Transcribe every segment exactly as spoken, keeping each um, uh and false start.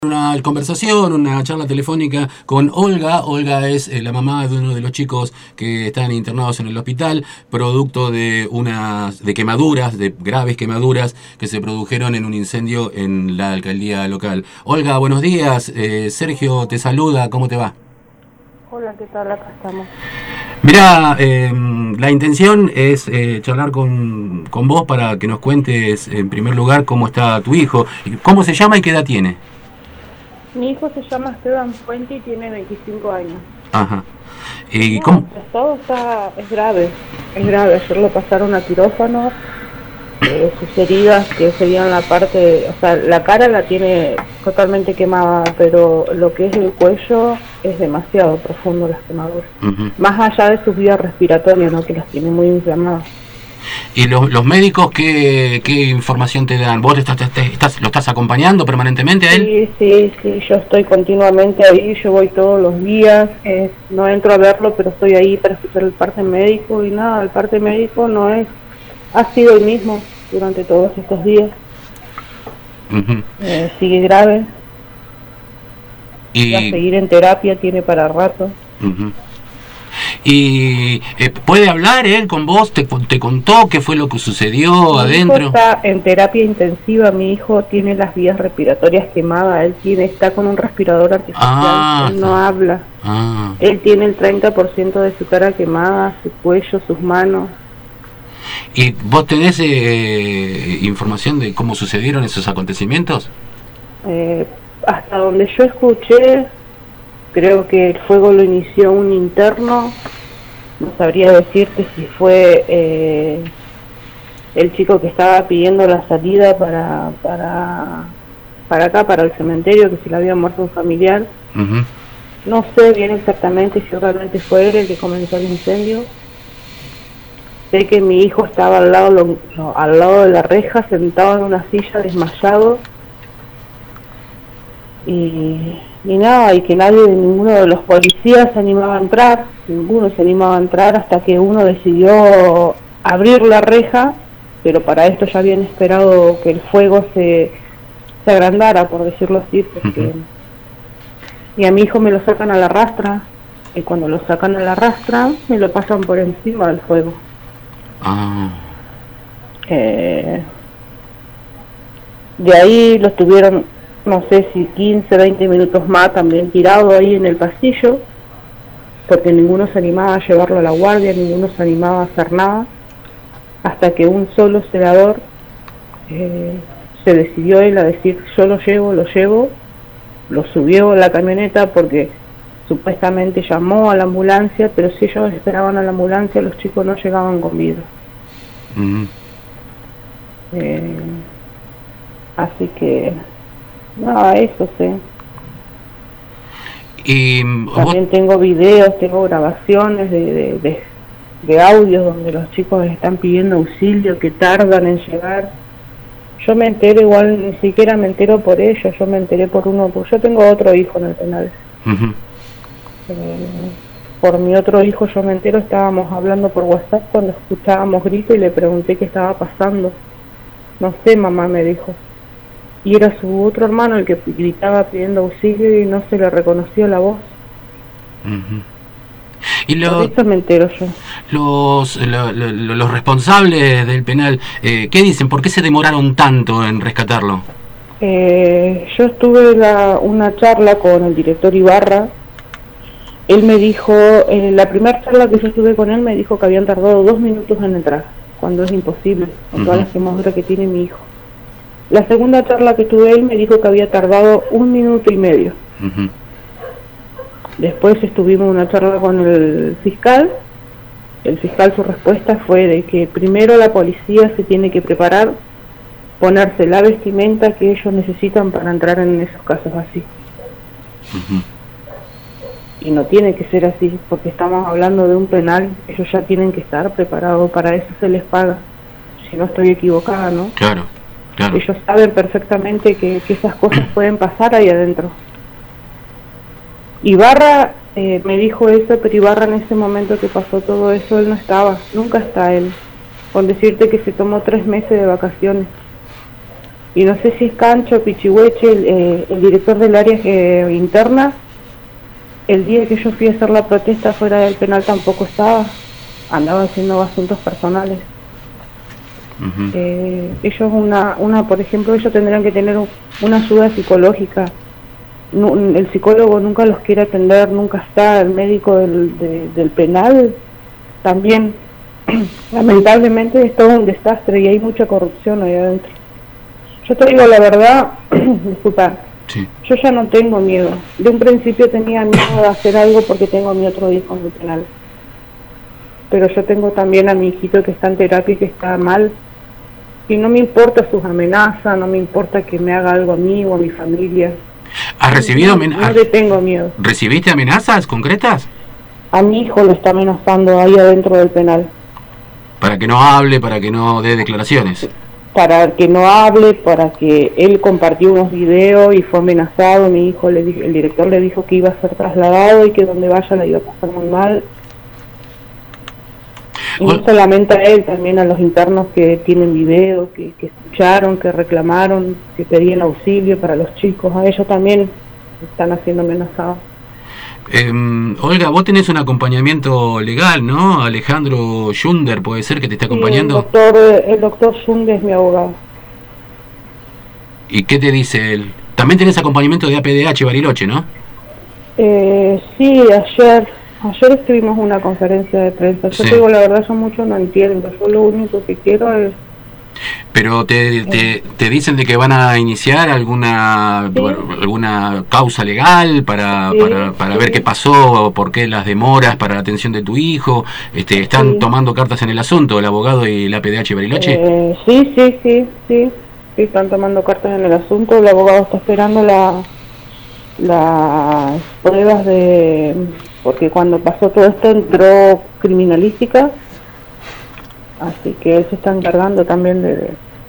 Una conversación, una charla telefónica con Olga. Olga es eh, la mamá de uno de los chicos que están internados en el hospital, producto de unas de quemaduras, de graves quemaduras que se produjeron en un incendio en la alcaldía local. Olga, buenos días. Eh, Sergio te saluda. ¿Cómo te va? Hola, ¿qué tal? Acá estamos. Mirá, eh, la intención es eh, charlar con, con vos para que nos cuentes en primer lugar cómo está tu hijo, cómo se llama y qué edad tiene. Mi hijo se llama Esteban Fuente y tiene veinticinco años. Ajá. ¿Y no, cómo? Su estado está, es grave, es grave. Ayer lo pasaron a quirófano. Eh, sus heridas, que serían la parte, o sea, la cara la tiene totalmente quemada, pero lo que es el cuello es demasiado profundo las quemaduras. Uh-huh. Más allá de sus vías respiratorias, ¿no? Que las tiene muy inflamadas. ¿Y los, los médicos qué, qué información te dan? ¿Vos estás, estás, lo estás acompañando permanentemente a él? Sí, sí, sí, yo estoy continuamente ahí, yo voy todos los días, eh, no entro a verlo, pero estoy ahí para escuchar el parte médico y nada, el parte médico no es, ha sido el mismo durante todos estos días. Uh-huh. eh, sigue grave, y va a seguir en terapia, tiene para rato. Uh-huh. ¿Y eh, puede hablar él con vos? ¿Te, te contó qué fue lo que sucedió mi adentro? Mi hijo está en terapia intensiva, mi hijo tiene las vías respiratorias quemadas, él tiene, está con un respirador artificial, ah, él no habla, ah. Él tiene el treinta por ciento de su cara quemada, su cuello, sus manos. ¿Y vos tenés eh, información de cómo sucedieron esos acontecimientos? Eh, hasta donde yo escuché, creo que el fuego lo inició un interno. No sabría decirte si fue eh, el chico que estaba pidiendo la salida para para para acá, para el cementerio, que se le había muerto un familiar. Uh-huh. No sé bien exactamente si realmente fue él el que comenzó el incendio. Sé que mi hijo estaba al lado, lo, no, al lado de la reja, sentado en una silla, desmayado. Y, y nada, y que nadie, ninguno de los policías se animaba a entrar, ninguno se animaba a entrar hasta que uno decidió abrir la reja, pero para esto ya habían esperado que el fuego se, se agrandara, por decirlo así, porque uh-huh. Y a mi hijo me lo sacan a la rastra, y cuando lo sacan a la rastra, me lo pasan por encima del fuego. Ah. Eh, de ahí lo tuvieron, no sé si quince, veinte minutos más también tirado ahí en el pasillo, porque ninguno se animaba a llevarlo a la guardia, ninguno se animaba a hacer nada, hasta que un solo celador eh, se decidió él a decir: yo lo llevo, lo llevo, lo subió a la camioneta porque supuestamente llamó a la ambulancia, pero si ellos esperaban a la ambulancia, los chicos no llegaban con vida. Uh-huh. eh, así que nada, eso sé. Y también vos... tengo videos, tengo grabaciones de, de, de, de audios donde los chicos están pidiendo auxilio, que tardan en llegar. Yo me entero, igual ni siquiera me entero por ellos, yo me enteré por uno, porque yo tengo otro hijo en el penal. Uh-huh. eh, por mi otro hijo yo me entero, estábamos hablando por WhatsApp cuando escuchábamos gritos y le pregunté qué estaba pasando. No sé, mamá, me dijo. Y era su otro hermano el que gritaba pidiendo auxilio y no se le reconoció la voz. Uh-huh. Y lo, por eso me entero yo. Los, lo, lo, los responsables del penal, eh, ¿qué dicen? ¿Por qué se demoraron tanto en rescatarlo? Eh, yo estuve la, una charla con el director Ibarra. Él me dijo, en la primera charla que yo estuve con él, me dijo que habían tardado dos minutos en entrar, cuando es imposible, con uh-huh. todas las quemaduras que tiene mi hijo. La segunda charla que tuve él me dijo que había tardado un minuto y medio. Uh-huh. Después estuvimos una charla con el fiscal. El fiscal, su respuesta fue de que primero la policía se tiene que preparar, ponerse la vestimenta que ellos necesitan para entrar en esos casos así. Uh-huh. Y no tiene que ser así, porque estamos hablando de un penal, ellos ya tienen que estar preparados, para eso se les paga, si no estoy equivocada, ¿no? Claro, claro. Ellos saben perfectamente que, que esas cosas pueden pasar ahí adentro. Ibarra eh, me dijo eso, pero Ibarra en ese momento que pasó todo eso, él no estaba, nunca está él, con decirte que se tomó tres meses de vacaciones. y no sé si es Cancho, Pichihueche, el, eh, el director del área eh, interna, el día que yo fui a hacer la protesta fuera del penal tampoco estaba, andaba haciendo asuntos personales. Uh-huh. eh, ellos, una, una por ejemplo, ellos tendrían que tener una ayuda psicológica. No, el psicólogo nunca los quiere atender, nunca está, el médico del, de, del penal también. Lamentablemente es todo un desastre y hay mucha corrupción ahí adentro. Yo te digo la verdad, disculpa, sí. Yo ya no tengo miedo. De un principio tenía miedo de hacer algo porque tengo a mi otro hijo en el penal. Pero yo tengo también a mi hijito que está en terapia y que está mal. Y no me importa sus amenazas, no me importa que me haga algo a mí o a mi familia. ¿Has recibido amenazas? No le tengo miedo. ¿Recibiste amenazas concretas? A mi hijo lo está amenazando ahí adentro del penal. Para que no hable, para que no dé declaraciones. Para que no hable, para que él compartió unos videos y fue amenazado. Mi hijo, le el director le dijo que iba a ser trasladado y que donde vaya le iba a pasar muy mal. Y no solamente a él, también a los internos que tienen videos, que, que escucharon, que reclamaron, que pedían auxilio para los chicos, a ellos también están haciendo amenazados. Eh, Olga, vos tenés un acompañamiento legal, ¿no? Alejandro Yunder, ¿puede ser que te esté acompañando? Sí, el doctor, el doctor Yunder es mi abogado. ¿Y qué te dice él? También tenés acompañamiento de A P D H Bariloche, ¿no? Eh, sí, ayer... Ayer estuvimos en una conferencia de prensa. Yo sí. Te digo la verdad, yo mucho no entiendo. Yo lo único que quiero es... Pero te, te, te dicen de que van a iniciar alguna sí. alguna causa legal para, sí, para, para sí. ver qué pasó, por qué las demoras para la atención de tu hijo. este ¿Están sí. tomando cartas en el asunto, el abogado y la A P D H Bariloche? Eh, sí, sí, sí, sí. Sí, están tomando cartas en el asunto. El abogado está esperando la las pruebas de... Porque cuando pasó todo esto entró criminalística, así que él se está encargando también de, de,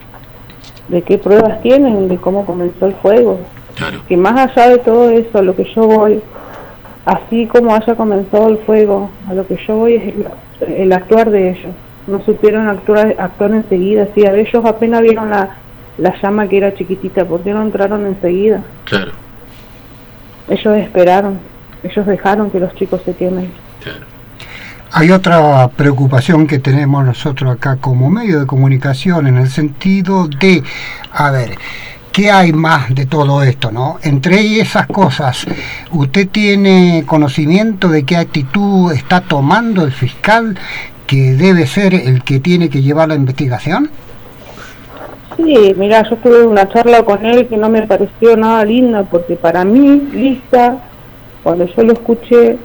de qué pruebas tienen, de cómo comenzó el fuego. Claro. Que más allá de todo eso, a lo que yo voy, así como haya comenzado el fuego, a lo que yo voy es el, el actuar de ellos. No supieron actuar, actuar enseguida, sí, a ellos apenas vieron la, la llama que era chiquitita, porque no entraron enseguida. Claro. Ellos esperaron. Ellos dejaron que los chicos se quemen. Claro. Hay otra preocupación que tenemos nosotros acá como medio de comunicación en el sentido de, a ver, ¿qué hay más de todo esto, no? Entre esas cosas, ¿usted tiene conocimiento de qué actitud está tomando el fiscal que debe ser el que tiene que llevar la investigación? Sí, mira, yo tuve una charla con él que no me pareció nada linda, porque para mí, Lisa, cuando yo lo escuché,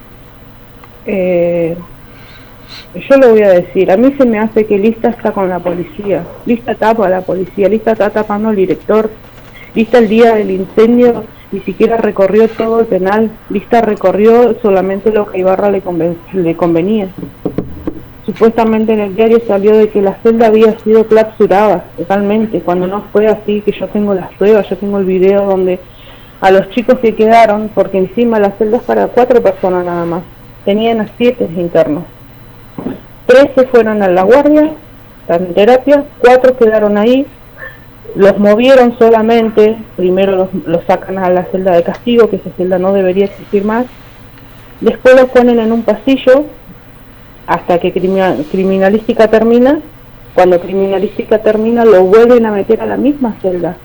eh, yo lo voy a decir, a mí se me hace que Lista está con la policía, Lista tapa a la policía, Lista está tapando al director, Lista el día del incendio ni siquiera recorrió todo el penal, Lista recorrió solamente lo que a Ibarra le, conven le convenía. Supuestamente en el diario salió de que la celda había sido clausurada totalmente, cuando no fue así, que yo tengo las pruebas, yo tengo el video donde a los chicos que quedaron, porque encima la celda es para cuatro personas nada más, tenían a siete internos. Tres se fueron a la guardia, están en terapia, cuatro quedaron ahí, los movieron solamente, primero los, los sacan a la celda de castigo, que esa celda no debería existir más, después los ponen en un pasillo, hasta que criminal, criminalística termina, cuando criminalística termina lo vuelven a meter a la misma celda.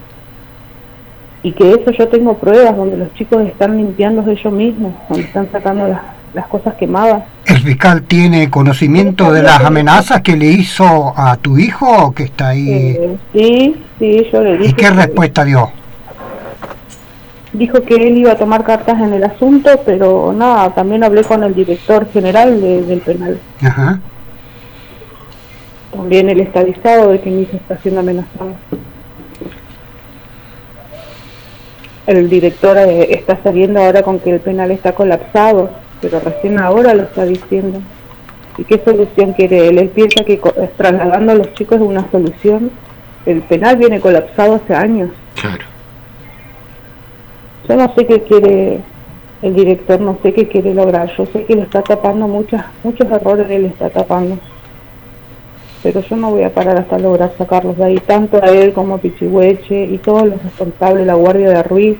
Y que eso yo tengo pruebas donde los chicos están limpiando de ellos mismos, donde están sacando las, las cosas quemadas. ¿El fiscal tiene conocimiento de las amenazas que le hizo a tu hijo que está ahí? Eh, sí, sí, yo le dije. ¿Y qué que, respuesta dio? Dijo que él iba a tomar cartas en el asunto, pero nada, también hablé con el director general de, del penal. Ajá. También él está avisado de que mi hijo está siendo amenazado. El director eh, está saliendo ahora con que el penal está colapsado, pero recién ahora lo está diciendo. ¿Y qué solución quiere él? Él piensa que trasladando a los chicos es una solución. El penal viene colapsado hace años. Claro. Yo no sé qué quiere el director, no sé qué quiere lograr. Yo sé que le está tapando muchas, muchos errores, él está tapando. pero yo no voy a parar hasta lograr sacarlos de ahí, tanto a él como a Pichihueche y todos los responsables, la guardia de Ruiz,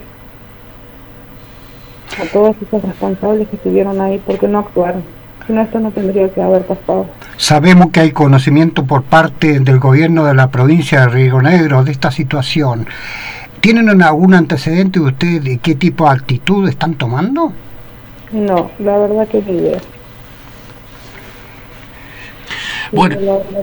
a todos esos responsables que estuvieron ahí, porque no actuaron. Si no, esto no tendría que haber pasado. Sabemos que hay conocimiento por parte del gobierno de la provincia de Río Negro de esta situación. ¿Tienen algún antecedente de ustedes de qué tipo de actitud están tomando? No, la verdad que ni idea. Bueno,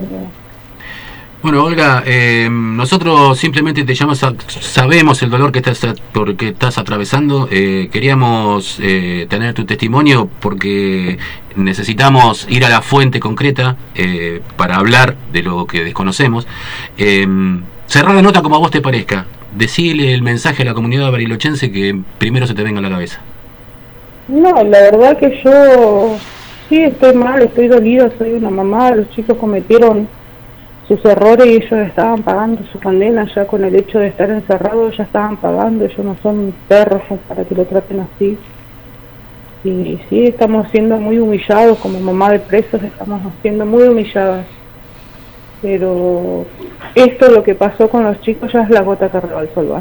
bueno Olga, eh, nosotros simplemente te llamamos, a, sabemos el dolor que estás, porque estás atravesando, eh, queríamos eh, tener tu testimonio porque necesitamos ir a la fuente concreta eh, para hablar de lo que desconocemos. Eh, cerrar la nota como a vos te parezca, decile el mensaje a la comunidad barilochense que primero se te venga a la cabeza. No, la verdad que yo sí estoy mal, estoy dolida, soy una mamá, los chicos cometieron sus errores y ellos estaban pagando su condena, ya con el hecho de estar encerrados ya estaban pagando, ellos no son perros para que lo traten así. Y sí, estamos siendo muy humillados, como mamá de presos estamos siendo muy humilladas. Pero esto, lo que pasó con los chicos, ya es la gota que rebalsó el vaso.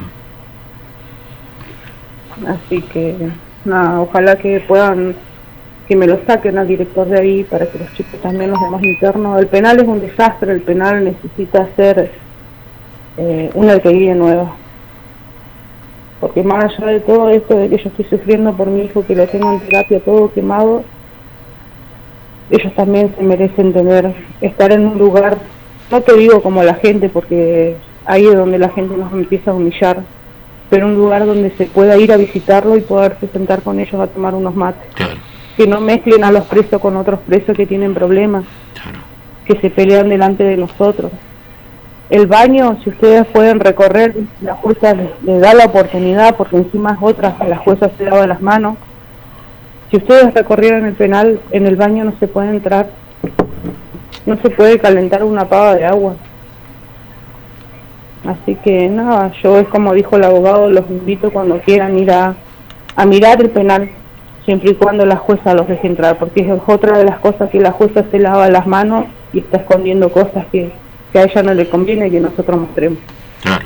Uh-huh. Así que, nada, ojalá que puedan, que me lo saquen al director de ahí para que los chicos también, los demás internos. El penal es un desastre, el penal necesita hacer eh, una alcaldía nueva. Porque más allá de todo esto de que yo estoy sufriendo por mi hijo, que lo tengo en terapia todo quemado, ellos también se merecen tener, estar en un lugar, no te digo como la gente, porque ahí es donde la gente nos empieza a humillar, pero un lugar donde se pueda ir a visitarlo y poderse sentar con ellos a tomar unos mates. Claro. Que no mezclen a los presos con otros presos que tienen problemas, claro, que se pelean delante de nosotros. El baño, si ustedes pueden recorrer, la jueza les, les da la oportunidad, porque encima es otra, la jueza se lava las manos. Si ustedes recorrieran el penal, en el baño no se puede entrar, no se puede calentar una pava de agua. Así que nada, yo es como dijo el abogado, los invito cuando quieran ir a, a mirar el penal, siempre y cuando la jueza los deje entrar, porque es otra de las cosas que la jueza se lava las manos y está escondiendo cosas que, que a ella no le conviene que nosotros mostremos. Claro.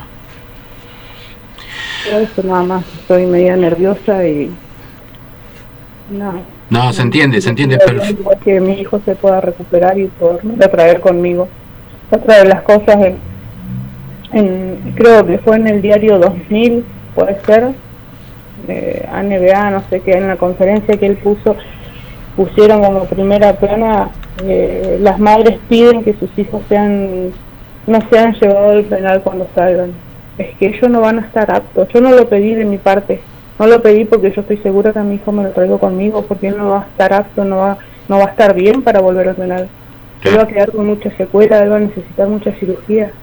Pero eso nada más, estoy media nerviosa y no. No, se entiende, se entiende, pero que mi hijo se pueda recuperar y poder traer conmigo. Otra de las cosas, en, en, creo que fue en el diario dos mil, puede ser, eh, A N B A, no sé qué, en la conferencia que él puso, pusieron como primera plana, eh, las madres piden que sus hijos sean no sean llevados al penal cuando salgan. Es que ellos no van a estar aptos. Yo no lo pedí de mi parte, no lo pedí porque yo estoy segura que a mi hijo me lo traigo conmigo, porque él no va a estar apto, no va, no va a estar bien para volver al penal. Él va a quedar con mucha secuela, él va a necesitar mucha cirugía.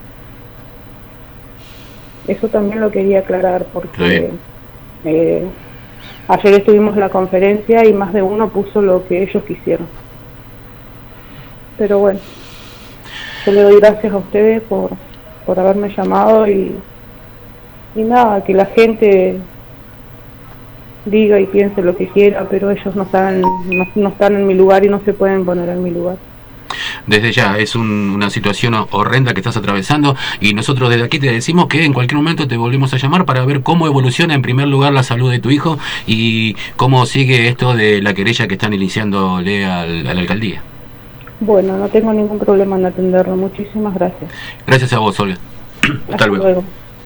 Eso también lo quería aclarar, porque eh, ayer estuvimos en la conferencia y más de uno puso lo que ellos quisieron. Pero bueno, yo le doy gracias a ustedes por, por haberme llamado y, y nada, que la gente diga y piense lo que quiera, pero ellos no saben, no, no están en mi lugar y no se pueden poner en mi lugar. Desde ya, es un, una situación horrenda que estás atravesando y nosotros desde aquí te decimos que en cualquier momento te volvemos a llamar para ver cómo evoluciona en primer lugar la salud de tu hijo y cómo sigue esto de la querella que están iniciándole al, a la alcaldía. Bueno, no tengo ningún problema en atenderlo. Muchísimas gracias. Gracias a vos, Olga. Hasta, Hasta luego. luego.